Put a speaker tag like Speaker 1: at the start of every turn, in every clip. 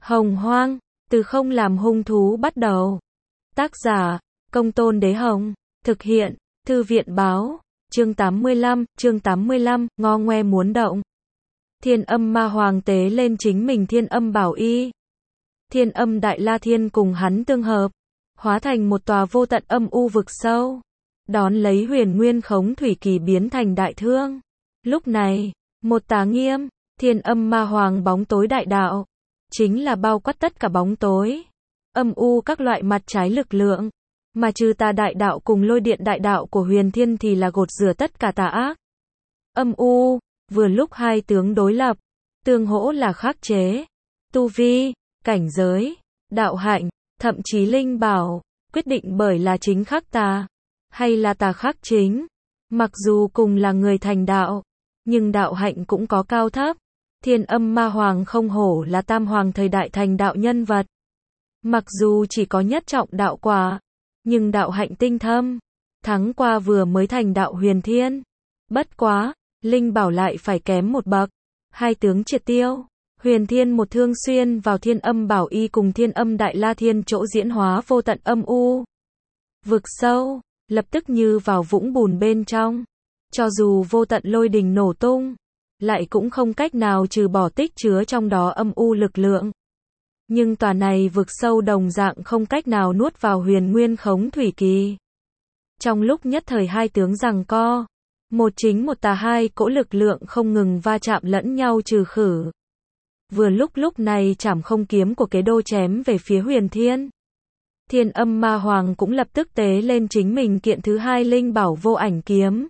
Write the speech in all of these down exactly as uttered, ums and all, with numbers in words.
Speaker 1: Hồng Hoang, từ không làm hung thú bắt đầu. Tác giả, Công Tôn Đế Hồng. Thực hiện, Thư viện Báo. Chương tám mươi lăm, chương tám mươi lăm, ngo ngoe muốn động. Thiên Âm Ma Hoàng tế lên chính mình Thiên Âm Bảo Y. Thiên Âm Đại La Thiên cùng hắn tương hợp, hóa thành một tòa vô tận âm u vực sâu, đón lấy Huyền Nguyên Khống Thủy Kỳ biến thành đại thương. Lúc này, một tà nghiêm, Thiên Âm Ma Hoàng bóng tối đại đạo, chính là bao quát tất cả bóng tối, âm u các loại mặt trái lực lượng, mà trừ tà đại đạo cùng lôi điện đại đạo của Huyền Thiên thì là gột rửa tất cả tà ác. Âm u, vừa lúc hai tướng đối lập, tương hỗ là khắc chế, tu vi, cảnh giới, đạo hạnh, thậm chí linh bảo, quyết định bởi là chính khắc tà, hay là tà khắc chính. Mặc dù cùng là người thành đạo, nhưng đạo hạnh cũng có cao thấp. Thiên Âm Ma Hoàng không hổ là tam hoàng thời đại thành đạo nhân vật. Mặc dù chỉ có nhất trọng đạo quả, nhưng đạo hạnh tinh thâm, thắng qua vừa mới thành đạo Huyền Thiên. Bất quá, linh bảo lại phải kém một bậc, hai tướng triệt tiêu. Huyền Thiên một thương xuyên vào Thiên Âm Bảo Y cùng Thiên Âm Đại La Thiên chỗ diễn hóa vô tận âm u. Vực sâu, lập tức như vào vũng bùn bên trong. Cho dù vô tận lôi đình nổ tung, lại cũng không cách nào trừ bỏ tích chứa trong đó âm u lực lượng. Nhưng tòa này vực sâu đồng dạng không cách nào nuốt vào Huyền Nguyên Khống Thủy Kỳ. Trong lúc nhất thời hai tướng giằng co, một chính một tà hai cỗ lực lượng không ngừng va chạm lẫn nhau trừ khử. Vừa lúc lúc này Trảm Không kiếm của Kế Đô chém về phía Huyền Thiên. Thiên Âm Ma Hoàng cũng lập tức tế lên chính mình kiện thứ hai linh bảo Vô Ảnh kiếm.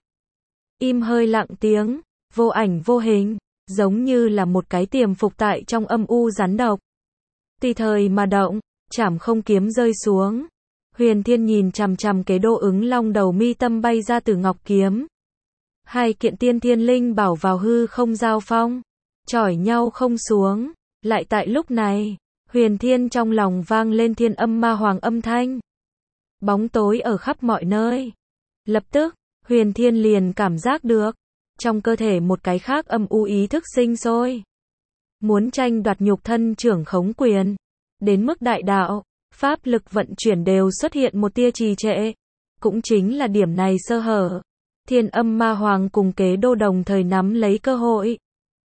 Speaker 1: Im hơi lặng tiếng, vô ảnh vô hình, giống như là một cái tiềm phục tại trong âm u rắn độc. Tùy thời mà động, Trảm Không kiếm rơi xuống. Huyền Thiên nhìn chằm chằm Kế Đô ứng long đầu mi tâm bay ra từ ngọc kiếm. Hai kiện tiên thiên linh bảo vào hư không giao phong, chỏi nhau không xuống. Lại tại lúc này, Huyền Thiên trong lòng vang lên Thiên Âm Ma Hoàng âm thanh. Bóng tối ở khắp mọi nơi. Lập tức, Huyền Thiên liền cảm giác được, trong cơ thể một cái khác âm u ý thức sinh sôi. Muốn tranh đoạt nhục thân trưởng khống quyền. Đến mức đại đạo, pháp lực vận chuyển đều xuất hiện một tia trì trệ. Cũng chính là điểm này sơ hở. Thiên Âm Ma Hoàng cùng Kế Đô đồng thời nắm lấy cơ hội.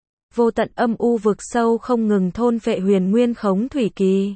Speaker 1: Vô tận âm u vực sâu không ngừng thôn phệ Huyền Nguyên Khống Thủy Kỳ.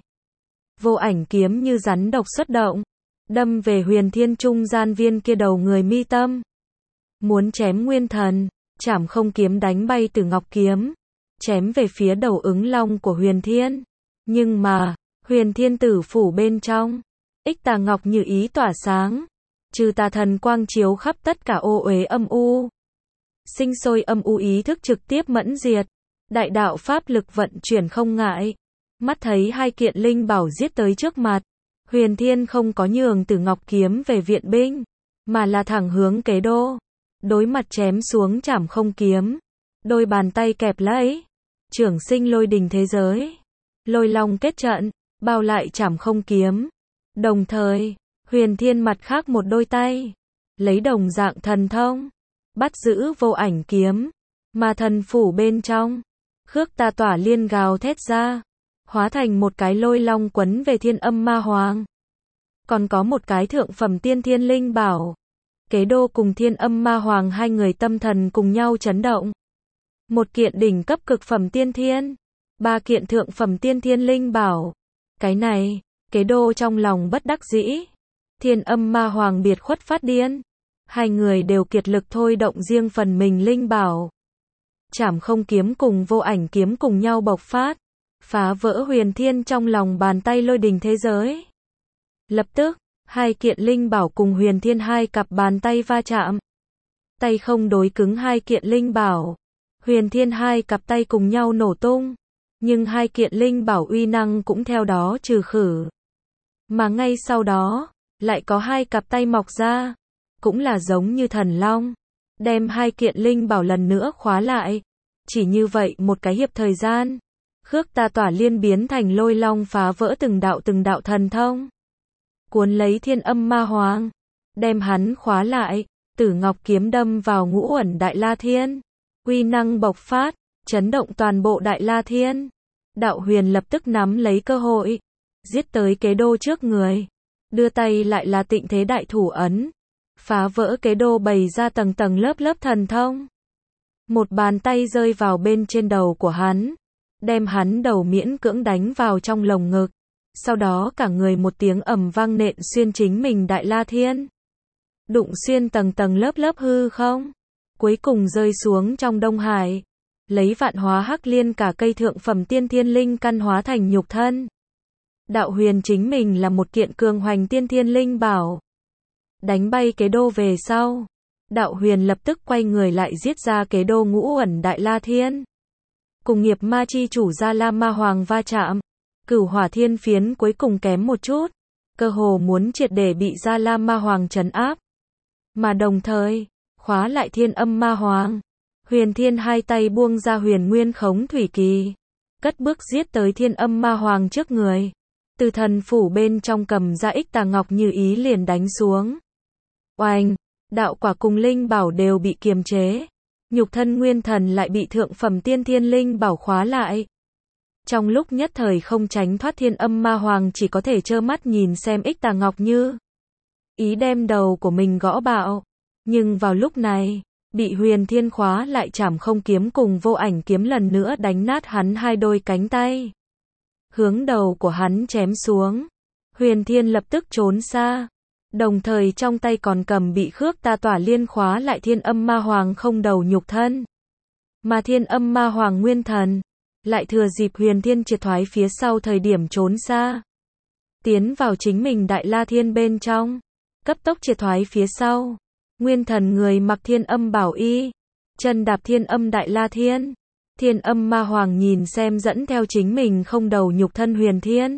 Speaker 1: Vô Ảnh kiếm như rắn độc xuất động, đâm về Huyền Thiên trung gian viên kia đầu người mi tâm. Muốn chém nguyên thần, Trảm Không kiếm đánh bay từ ngọc kiếm, chém về phía đầu ứng long của Huyền Thiên. Nhưng mà, Huyền Thiên tử phủ bên trong, ích tà ngọc như ý tỏa sáng, trừ tà thần quang chiếu khắp tất cả ô uế âm u. Sinh sôi âm u ý thức trực tiếp mẫn diệt, đại đạo pháp lực vận chuyển không ngại. Mắt thấy hai kiện linh bảo giết tới trước mặt, Huyền Thiên không có nhường Tử Ngọc kiếm về viện binh, mà là thẳng hướng Kế Đô, đối mặt chém xuống Trảm Không kiếm, đôi bàn tay kẹp lấy, trưởng sinh lôi đình thế giới, lôi long kết trận, bao lại Trảm Không kiếm. Đồng thời, Huyền Thiên mặt khác một đôi tay, lấy đồng dạng thần thông, bắt giữ Vô Ảnh kiếm, mà thần phủ bên trong, khước tà tỏa liên gào thét ra, hóa thành một cái lôi long quấn về Thiên Âm Ma Hoàng. Còn có một cái thượng phẩm tiên thiên linh bảo. Kế Đô cùng Thiên Âm Ma Hoàng hai người tâm thần cùng nhau chấn động. Một kiện đỉnh cấp cực phẩm tiên thiên, ba kiện thượng phẩm tiên thiên linh bảo. Cái này, Kế Đô trong lòng bất đắc dĩ. Thiên Âm Ma Hoàng biệt khuất phát điên. Hai người đều kiệt lực thôi động riêng phần mình linh bảo. Trảm Không kiếm cùng Vô Ảnh kiếm cùng nhau bộc phát, phá vỡ Huyền Thiên trong lòng bàn tay lôi đình thế giới. Lập tức, hai kiện linh bảo cùng Huyền Thiên hai cặp bàn tay va chạm. Tay không đối cứng hai kiện linh bảo. Huyền Thiên hai cặp tay cùng nhau nổ tung. Nhưng hai kiện linh bảo uy năng cũng theo đó trừ khử. Mà ngay sau đó, lại có hai cặp tay mọc ra. Cũng là giống như thần long. Đem hai kiện linh bảo lần nữa khóa lại. Chỉ như vậy một cái hiệp thời gian. Khước tà tỏa liên biến thành lôi long phá vỡ từng đạo từng đạo thần thông. Cuốn lấy Thiên Âm Ma Hoàng, đem hắn khóa lại, Tử Ngọc kiếm đâm vào ngũ uẩn Đại La Thiên, uy năng bộc phát, chấn động toàn bộ Đại La Thiên. Đạo Huyền lập tức nắm lấy cơ hội, giết tới kế đô trước người, đưa tay lại là tịnh thế đại thủ ấn, phá vỡ kế đô bày ra tầng tầng lớp lớp thần thông. Một bàn tay rơi vào bên trên đầu của hắn, đem hắn đầu miễn cưỡng đánh vào trong lồng ngực, sau đó cả người một tiếng ầm vang nện xuyên chính mình Đại La Thiên. Đụng xuyên tầng tầng lớp lớp hư không, cuối cùng rơi xuống trong Đông Hải, lấy vạn hóa hắc liên cả cây thượng phẩm tiên thiên linh căn hóa thành nhục thân. Đạo Huyền chính mình là một kiện cường hoành tiên thiên linh bảo. Đánh bay kế đô về sau, Đạo Huyền lập tức quay người lại giết ra kế đô ngũ uẩn Đại La Thiên. Cùng nghiệp ma chi chủ Gia La Ma Hoàng va chạm, Cửu Hỏa Thiên Phiến cuối cùng kém một chút, cơ hồ muốn triệt để bị Gia La Ma Hoàng trấn áp. Mà đồng thời, khóa lại Thiên Âm Ma Hoàng, Huyền Thiên hai tay buông ra Huyền Nguyên Khống Thủy Kỳ, cất bước giết tới Thiên Âm Ma Hoàng trước người. Từ thần phủ bên trong cầm ra ích tà ngọc như ý liền đánh xuống. Oanh, đạo quả cùng linh bảo đều bị kiềm chế. Nhục thân nguyên thần lại bị thượng phẩm tiên thiên linh bảo khóa lại. Trong lúc nhất thời không tránh thoát Thiên Âm Ma Hoàng chỉ có thể trơ mắt nhìn xem ích tà ngọc như ý đem đầu của mình gõ bạo. Nhưng vào lúc này, bị Huyền Thiên khóa lại Trảm Không kiếm cùng Vô Ảnh kiếm lần nữa đánh nát hắn hai đôi cánh tay, hướng đầu của hắn chém xuống. Huyền Thiên lập tức trốn xa, đồng thời trong tay còn cầm bị Khước Ta Tỏa Liên khóa lại Thiên Âm Ma Hoàng không đầu nhục thân. Mà Thiên Âm Ma Hoàng nguyên thần lại thừa dịp Huyền Thiên triệt thoái phía sau thời điểm trốn xa, tiến vào chính mình Đại La Thiên bên trong, cấp tốc triệt thoái phía sau. Nguyên thần người mặc Thiên Âm bảo y, chân đạp Thiên Âm Đại La Thiên. Thiên Âm Ma Hoàng nhìn xem dẫn theo chính mình không đầu nhục thân Huyền Thiên,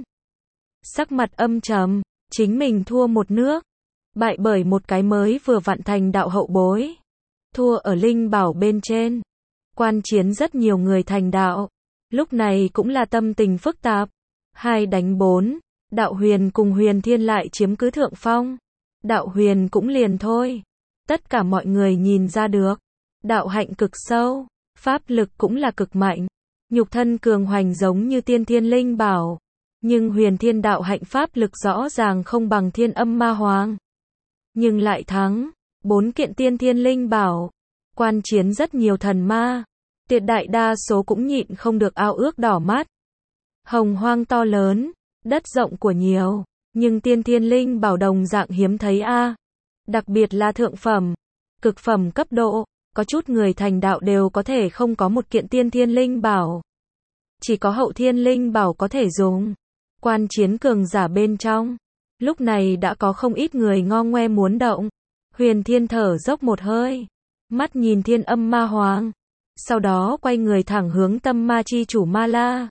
Speaker 1: sắc mặt âm trầm, chính mình thua một nước, bại bởi một cái mới vừa vặn thành đạo hậu bối, thua ở linh bảo bên trên, quan chiến rất nhiều người thành đạo, lúc này cũng là tâm tình phức tạp. Hai đánh bốn, Đạo Huyền cùng Huyền Thiên lại chiếm cứ thượng phong. Đạo Huyền cũng liền thôi, tất cả mọi người nhìn ra được, đạo hạnh cực sâu, pháp lực cũng là cực mạnh, nhục thân cường hoành giống như tiên thiên linh bảo, nhưng Huyền Thiên đạo hạnh pháp lực rõ ràng không bằng Thiên Âm Ma Hoàng, nhưng lại thắng bốn kiện tiên thiên linh bảo. Quan chiến rất nhiều thần ma, tuyệt đại đa số cũng nhịn không được ao ước đỏ mắt. Hồng hoang to lớn, đất rộng của nhiều, nhưng tiên thiên linh bảo đồng dạng hiếm thấy a. À. Đặc biệt là thượng phẩm, cực phẩm cấp độ, có chút người thành đạo đều có thể không có một kiện tiên thiên linh bảo, chỉ có hậu thiên linh bảo có thể dùng. Quan chiến cường giả bên trong, lúc này đã có không ít người ngo ngoe muốn động. Huyền Thiên thở dốc một hơi, mắt nhìn Thiên Âm Ma Hoàng, sau đó quay người thẳng hướng Tâm Ma chi chủ Ma La,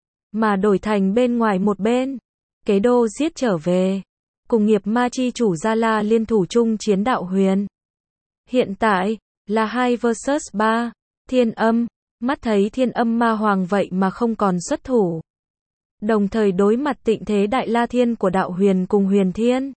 Speaker 1: mà đổi thành bên ngoài một bên, kế đô giết trở về, cùng nghiệp ma chi chủ Gia La liên thủ chung chiến Đạo Huyền. Hiện tại là hai versus ba. Thiên Âm, mắt thấy Thiên Âm Ma Hoàng vậy mà không còn xuất thủ, đồng thời đối mặt tịnh thế Đại La Thiên của Đạo Huyền cùng Huyền Thiên,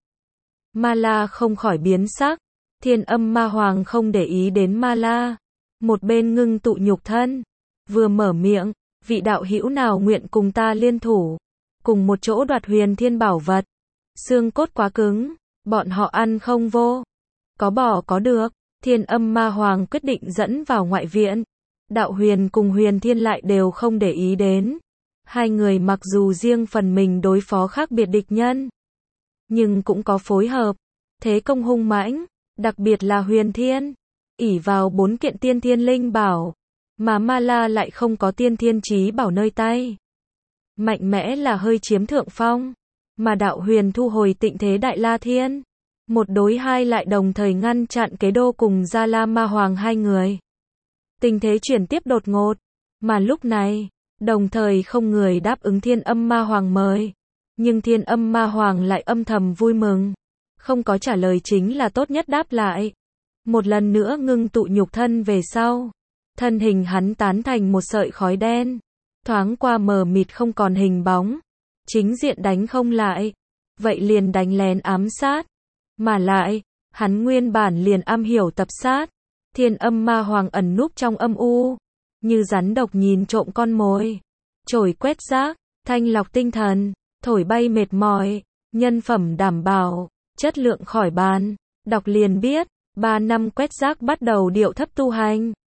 Speaker 1: Ma La không khỏi biến sắc. Thiên Âm Ma Hoàng không để ý đến Ma La, một bên ngưng tụ nhục thân, vừa mở miệng, vị đạo hữu nào nguyện cùng ta liên thủ, cùng một chỗ đoạt Huyền Thiên bảo vật. Xương cốt quá cứng, bọn họ ăn không vô, có bỏ có được. Thiên Âm Ma Hoàng quyết định dẫn vào ngoại viện. Đạo Huyền cùng Huyền Thiên lại đều không để ý đến. Hai người mặc dù riêng phần mình đối phó khác biệt địch nhân, nhưng cũng có phối hợp, thế công hung mãnh, đặc biệt là Huyền Thiên, ỷ vào bốn kiện tiên thiên linh bảo, mà Ma La lại không có tiên thiên chí bảo nơi tay. Mạnh mẽ là hơi chiếm thượng phong, mà Đạo Huyền thu hồi tịnh thế Đại La Thiên. Một đối hai lại đồng thời ngăn chặn kế đô cùng Gia La Ma Hoàng hai người. Tình thế chuyển tiếp đột ngột, mà lúc này, đồng thời không người đáp ứng Thiên Âm Ma Hoàng mời. Nhưng Thiên Âm Ma Hoàng lại âm thầm vui mừng, không có trả lời chính là tốt nhất đáp lại. Một lần nữa ngưng tụ nhục thân về sau, thân hình hắn tán thành một sợi khói đen, thoáng qua mờ mịt không còn hình bóng. Chính diện đánh không lại, vậy liền đánh lén ám sát. Mà lại, hắn nguyên bản liền am hiểu tập sát. Thiên Âm Ma Hoàng ẩn núp trong âm u, như rắn độc nhìn trộm con mồi. chổi quét rác, thanh lọc tinh thần, thổi bay mệt mỏi, nhân phẩm đảm bảo, chất lượng khỏi bàn. Đọc liền biết, ba năm quét rác bắt đầu điệu thấp tu hành.